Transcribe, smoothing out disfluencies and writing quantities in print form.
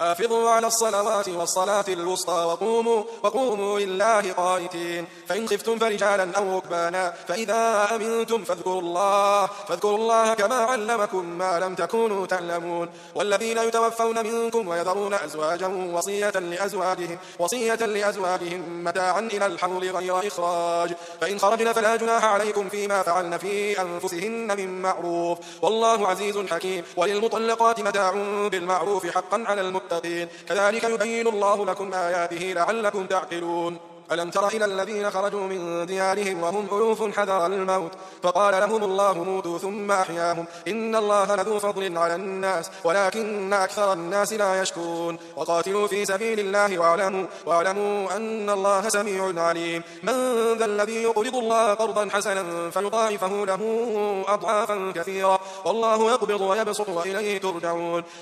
حافظوا على الصلوات والصلاة الوسطى وقوموا لله قانتين. فإن خفتم فرجالا أو ركبانا فإذا أمنتم فاذكروا الله كما علمكم ما لم تكونوا تعلمون. والذين يتوفون منكم ويذرون أزواجا وصية لأزواجهم متاعا إلى الحول غير إخراج، فإن خرجن فلا جناح عليكم فيما فعلن في أنفسهن من معروف، والله عزيز حكيم. وللمطلقات متاع بالمعروف حقا على المتقين، كذلك يبين الله لكم آياته لعلكم تعقلون. ألم تر إلى الذين خرجوا من ديارهم وهم ألوف حذر الموت فقال لهم الله موتوا ثم أحياهم، إن الله لذو فضل على الناس ولكن أكثر الناس لا يشكرون. وقاتلوا في سبيل الله واعلموا أن الله سميع عليم. من ذا الذي يقرض الله قرضا حسنا فيضاعفه له أضعافا كثيرا، والله يقبض ويبسط وإليه ترجعون.